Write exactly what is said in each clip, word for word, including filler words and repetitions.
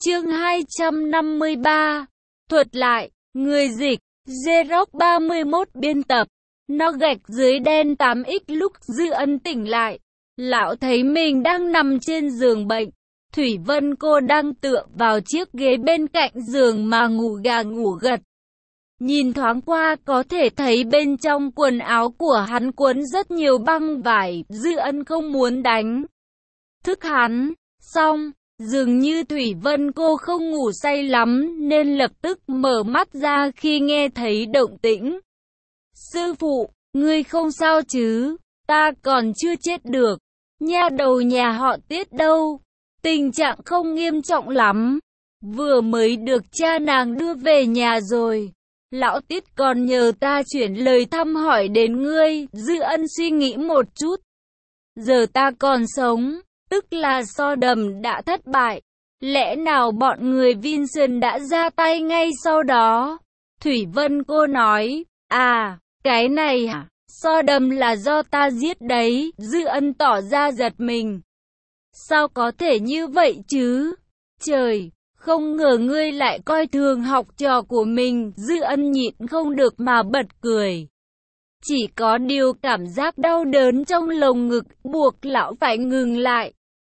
Chương hai trăm năm mươi ba. Thuật lại, người dịch, Xerox ba mươi mốt biên tập. Nó gạch dưới đen tám x lúc Dư Ân tỉnh lại. Lão thấy mình đang nằm trên giường bệnh. Thủy Vân cô đang tựa vào chiếc ghế bên cạnh giường mà ngủ gà ngủ gật. Nhìn thoáng qua có thể thấy bên trong quần áo của hắn quấn rất nhiều băng vải. Dư Ân không muốn đánh thức hắn. Xong, dường như Thủy Vân cô không ngủ say lắm nên lập tức mở mắt ra khi nghe thấy động tĩnh. Sư phụ, ngươi không sao chứ? Ta còn chưa chết được. Nha đầu nhà họ Tiết đâu? Tình trạng không nghiêm trọng lắm. Vừa mới được cha nàng đưa về nhà rồi. Lão Tiết còn nhờ ta chuyển lời thăm hỏi đến ngươi. Dư Ân suy nghĩ một chút. Giờ ta còn sống, tức là So Đầm đã thất bại. Lẽ nào bọn người Vincent đã ra tay ngay sau đó? Thủy Vân cô nói, à, cái này hả? So Đầm là do ta giết đấy. Dư Ân tỏ ra giật mình. Sao có thể như vậy chứ? Trời, không ngờ ngươi lại coi thường học trò của mình. Dư Ân nhịn không được mà bật cười. Chỉ có điều cảm giác đau đớn trong lồng ngực buộc lão phải ngừng lại.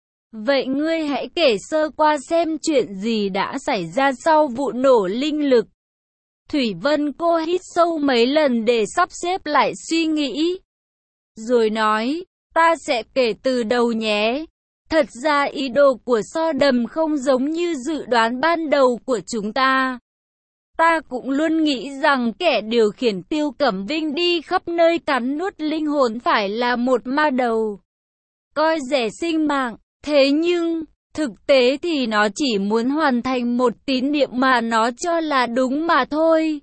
Vậy ngươi hãy kể sơ qua xem chuyện gì đã xảy ra sau vụ nổ linh lực. Thủy Vân cô hít sâu mấy lần để sắp xếp lại suy nghĩ. Rồi nói, ta sẽ kể từ đầu nhé. Thật ra ý đồ của So Đầm không giống như dự đoán ban đầu của chúng ta. Ta cũng luôn nghĩ rằng kẻ điều khiển Tiêu Cẩm Vinh đi khắp nơi cắn nuốt linh hồn phải là một ma đầu. Coi rẻ sinh mạng, thế nhưng, thực tế thì nó chỉ muốn hoàn thành một tín niệm mà nó cho là đúng mà thôi.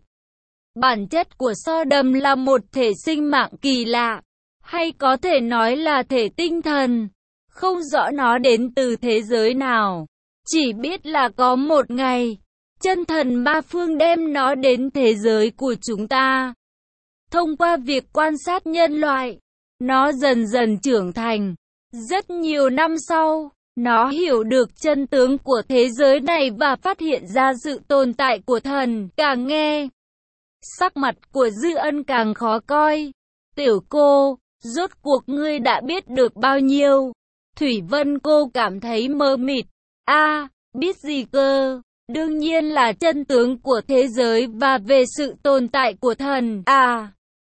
Bản chất của So Đầm là một thể sinh mạng kỳ lạ, hay có thể nói là thể tinh thần. Không rõ nó đến từ thế giới nào, chỉ biết là có một ngày, chân thần ba phương đem nó đến thế giới của chúng ta. Thông qua việc quan sát nhân loại, nó dần dần trưởng thành. Rất nhiều năm sau, nó hiểu được chân tướng của thế giới này và phát hiện ra sự tồn tại của thần. Càng nghe, sắc mặt của Dư Ân càng khó coi. Tiểu cô, rốt cuộc ngươi đã biết được bao nhiêu? Thủy Vân cô cảm thấy mơ mịt. A, à, biết gì cơ? Đương nhiên là chân tướng của thế giới và về sự tồn tại của thần. À,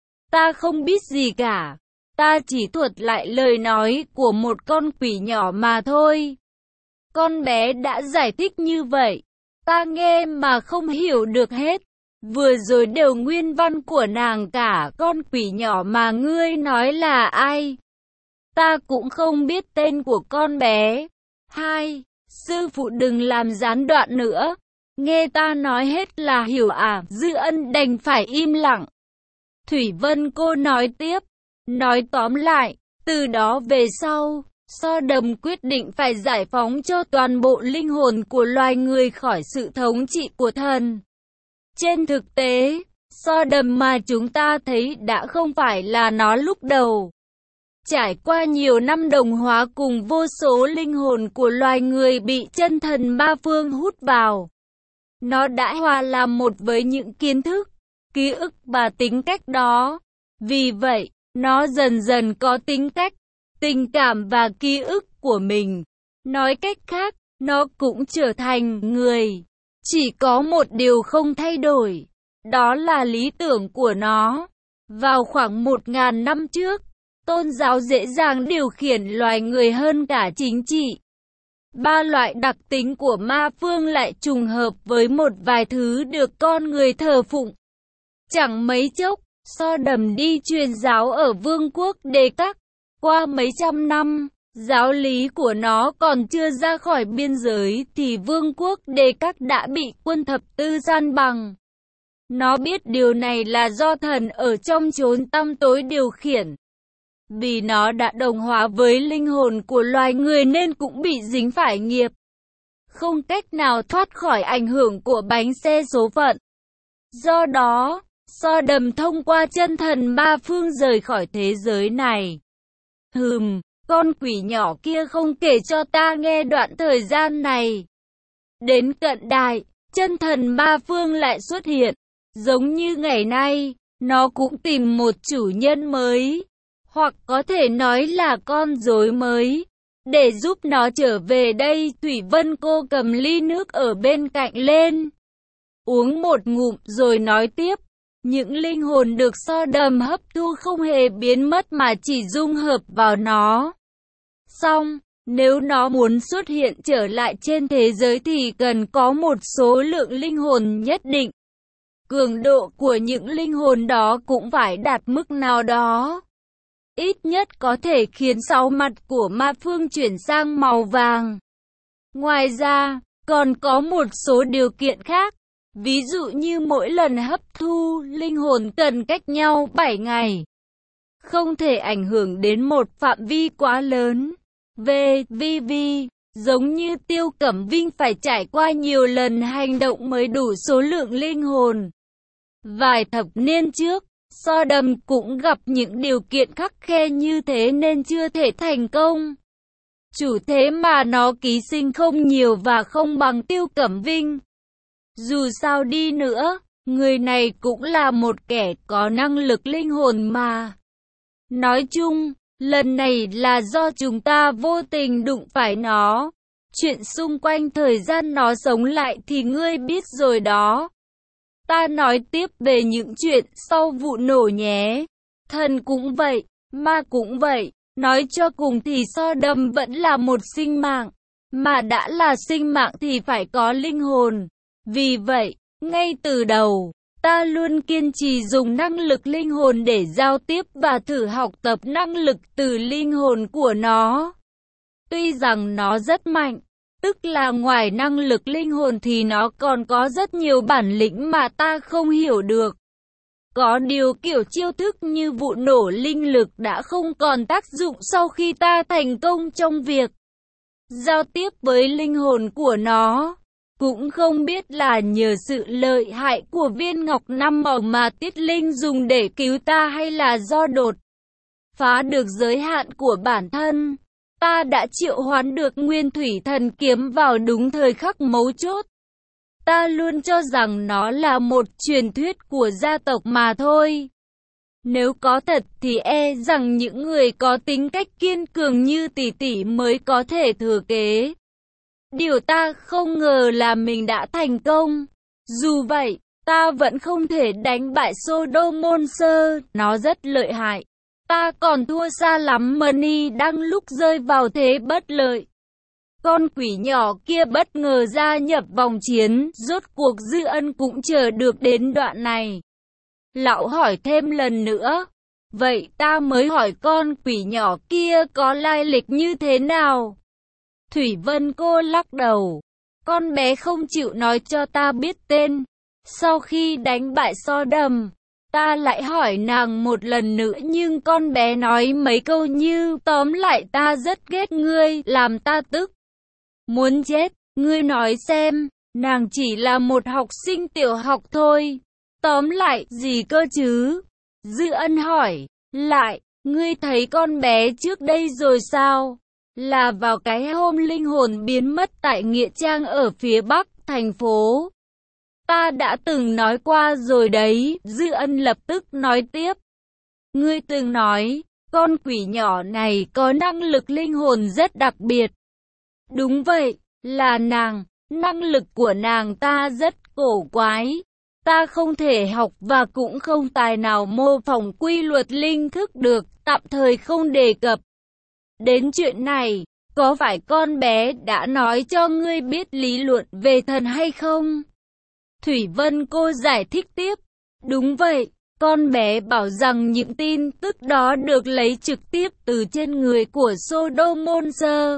ta không biết gì cả. Ta chỉ thuật lại lời nói của một con quỷ nhỏ mà thôi. Con bé đã giải thích như vậy. Ta nghe mà không hiểu được hết. Vừa rồi đều nguyên văn của nàng cả. Con quỷ nhỏ mà ngươi nói là ai? Ta cũng không biết tên của con bé. Hai, sư phụ đừng làm gián đoạn nữa. Nghe ta nói hết là hiểu à? Dư Ân đành phải im lặng. Thủy Vân cô nói tiếp. Nói tóm lại, từ đó về sau, So Đầm quyết định phải giải phóng cho toàn bộ linh hồn của loài người khỏi sự thống trị của thần. Trên thực tế, So Đầm mà chúng ta thấy đã không phải là nó lúc đầu. Trải qua nhiều năm đồng hóa cùng vô số linh hồn của loài người bị chân thần ba phương hút vào. Nó đã hòa làm một với những kiến thức, ký ức và tính cách đó. Vì vậy, nó dần dần có tính cách, tình cảm và ký ức của mình. Nói cách khác, nó cũng trở thành người. Chỉ có một điều không thay đổi, đó là lý tưởng của nó. Vào khoảng một ngàn năm trước, tôn giáo dễ dàng điều khiển loài người hơn cả chính trị. Ba loại đặc tính của ma phương lại trùng hợp với một vài thứ được con người thờ phụng. Chẳng mấy chốc, So Đầm đi truyền giáo ở vương quốc Đề Các. Qua mấy trăm năm, giáo lý của nó còn chưa ra khỏi biên giới thì vương quốc Đề Các đã bị quân thập tư san bằng. Nó biết điều này là do thần ở trong chốn tăm tối điều khiển. Vì nó đã đồng hóa với linh hồn của loài người nên cũng bị dính phải nghiệp. Không cách nào thoát khỏi ảnh hưởng của bánh xe số phận. Do đó, So Đầm thông qua chân thần ba phương rời khỏi thế giới này. Hừm, con quỷ nhỏ kia không kể cho ta nghe đoạn thời gian này. Đến cận đại, chân thần ma phương lại xuất hiện. Giống như ngày nay, nó cũng tìm một chủ nhân mới, hoặc có thể nói là con rối mới, để giúp nó trở về đây. Thủy Vân Cô cầm ly nước ở bên cạnh lên, uống một ngụm rồi nói tiếp. Những linh hồn được So Đầm hấp thu không hề biến mất mà chỉ dung hợp vào nó. Xong, nếu nó muốn xuất hiện trở lại trên thế giới thì cần có một số lượng linh hồn nhất định. Cường độ của những linh hồn đó cũng phải đạt mức nào đó. Ít nhất có thể khiến sáu mặt của ma phương chuyển sang màu vàng. Ngoài ra, còn có một số điều kiện khác. Ví dụ như mỗi lần hấp thu, linh hồn cần cách nhau bảy ngày. Không thể ảnh hưởng đến một phạm vi quá lớn. Về vi vi, giống như Tiêu Cẩm Vinh phải trải qua nhiều lần hành động mới đủ số lượng linh hồn. Vài thập niên trước, So Đầm cũng gặp những điều kiện khắc khe như thế nên chưa thể thành công. Chủ thế mà nó ký sinh không nhiều và không bằng Tiêu Cẩm Vinh. Dù sao đi nữa, người này cũng là một kẻ có năng lực linh hồn mà. Nói chung, lần này là do chúng ta vô tình đụng phải nó. Chuyện xung quanh thời gian nó sống lại thì ngươi biết rồi đó. Ta nói tiếp về những chuyện sau vụ nổ nhé. Thần cũng vậy, ma cũng vậy. Nói cho cùng thì So Đầm vẫn là một sinh mạng. Mà đã là sinh mạng thì phải có linh hồn. Vì vậy, ngay từ đầu, ta luôn kiên trì dùng năng lực linh hồn để giao tiếp và thử học tập năng lực từ linh hồn của nó. Tuy rằng nó rất mạnh, tức là ngoài năng lực linh hồn thì nó còn có rất nhiều bản lĩnh mà ta không hiểu được. Có điều kiểu chiêu thức như vụ nổ linh lực đã không còn tác dụng sau khi ta thành công trong việc giao tiếp với linh hồn của nó. Cũng không biết là nhờ sự lợi hại của viên ngọc năm màu mà Tiết Linh dùng để cứu ta hay là do đột phá được giới hạn của bản thân. Ta đã triệu hoán được Nguyên Thủy Thần Kiếm vào đúng thời khắc mấu chốt. Ta luôn cho rằng nó là một truyền thuyết của gia tộc mà thôi. Nếu có thật thì e rằng những người có tính cách kiên cường như tỷ tỷ mới có thể thừa kế. Điều ta không ngờ là mình đã thành công. Dù vậy, ta vẫn không thể đánh bại Sodomonster, nó rất lợi hại. Ta còn thua xa lắm Money đang lúc rơi vào thế bất lợi. Con quỷ nhỏ kia bất ngờ gia nhập vòng chiến, rốt cuộc Dư Ân cũng chờ được đến đoạn này. Lão hỏi thêm lần nữa. Vậy ta mới hỏi con quỷ nhỏ kia có lai lịch như thế nào? Thủy Vân Cô lắc đầu. Con bé không chịu nói cho ta biết tên. Sau khi đánh bại So Đầm, ta lại hỏi nàng một lần nữa nhưng con bé nói mấy câu như tóm lại ta rất ghét ngươi, làm ta tức muốn chết. Ngươi nói xem, nàng chỉ là một học sinh tiểu học thôi. Tóm lại gì cơ chứ? Dư Ân hỏi. Lại, ngươi thấy con bé trước đây rồi sao? Là vào cái hôm linh hồn biến mất tại Nghĩa Trang ở phía bắc thành phố. Ta đã từng nói qua rồi đấy. Dư Ân lập tức nói tiếp. Ngươi từng nói, con quỷ nhỏ này có năng lực linh hồn rất đặc biệt. Đúng vậy, là nàng. Năng lực của nàng ta rất cổ quái. Ta không thể học và cũng không tài nào mô phỏng quy luật linh thức được, tạm thời không đề cập đến chuyện này. Có phải con bé đã nói cho ngươi biết lý luận về thần hay không? Thủy Vân Cô giải thích tiếp. Đúng vậy, con bé bảo rằng những tin tức đó được lấy trực tiếp từ trên người của Sodomonster.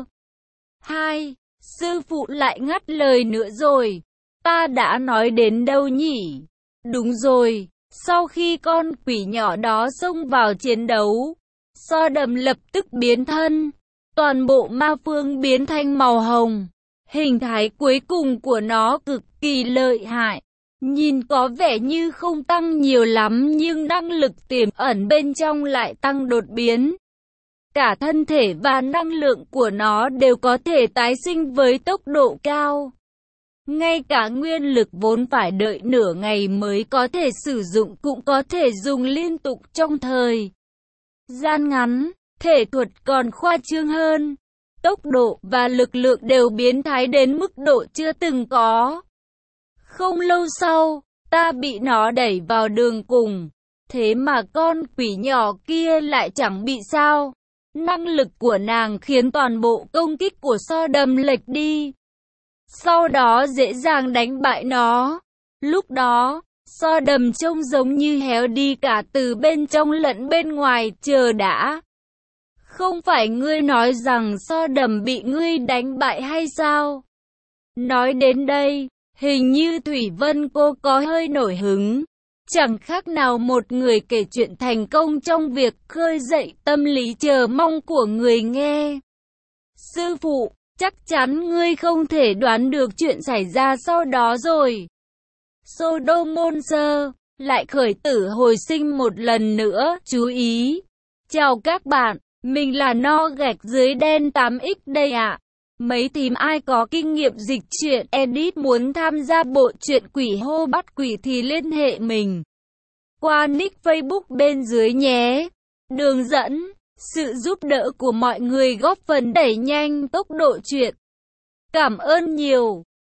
Hai, sư phụ lại ngắt lời nữa rồi. Ta đã nói đến đâu nhỉ? Đúng rồi, sau khi con quỷ nhỏ đó xông vào chiến đấu, So Đầm lập tức biến thân. Toàn bộ ma phương biến thành màu hồng. Hình thái cuối cùng của nó cực kỳ lợi hại. Nhìn có vẻ như không tăng nhiều lắm nhưng năng lực tiềm ẩn bên trong lại tăng đột biến. Cả thân thể và năng lượng của nó đều có thể tái sinh với tốc độ cao. Ngay cả nguyên lực vốn phải đợi nửa ngày mới có thể sử dụng cũng có thể dùng liên tục trong thời gian ngắn. Thể thuật còn khoa trương hơn. Tốc độ và lực lượng đều biến thái đến mức độ chưa từng có. Không lâu sau, ta bị nó đẩy vào đường cùng. Thế mà con quỷ nhỏ kia lại chẳng bị sao. Năng lực của nàng khiến toàn bộ công kích của So Đầm lệch đi. Sau đó dễ dàng đánh bại nó. Lúc đó, So Đầm trông giống như héo đi cả từ bên trong lẫn bên ngoài. Chờ đã. Không phải ngươi nói rằng So Đầm bị ngươi đánh bại hay sao? Nói đến đây, hình như Thủy Vân cô có hơi nổi hứng. Chẳng khác nào một người kể chuyện thành công trong việc khơi dậy tâm lý chờ mong của người nghe. Sư phụ, chắc chắn ngươi không thể đoán được chuyện xảy ra sau đó rồi. Sodomonster lại khởi tử hồi sinh một lần nữa. Chú ý! Chào các bạn, mình là No gạch dưới đen tám x đây ạ. Mấy thím ai có kinh nghiệm dịch truyện edit muốn tham gia bộ truyện Quỷ Hô Bắt Quỷ thì liên hệ mình qua nick Facebook bên dưới nhé. Đường dẫn, sự giúp đỡ của mọi người góp phần đẩy nhanh tốc độ truyện. Cảm ơn nhiều.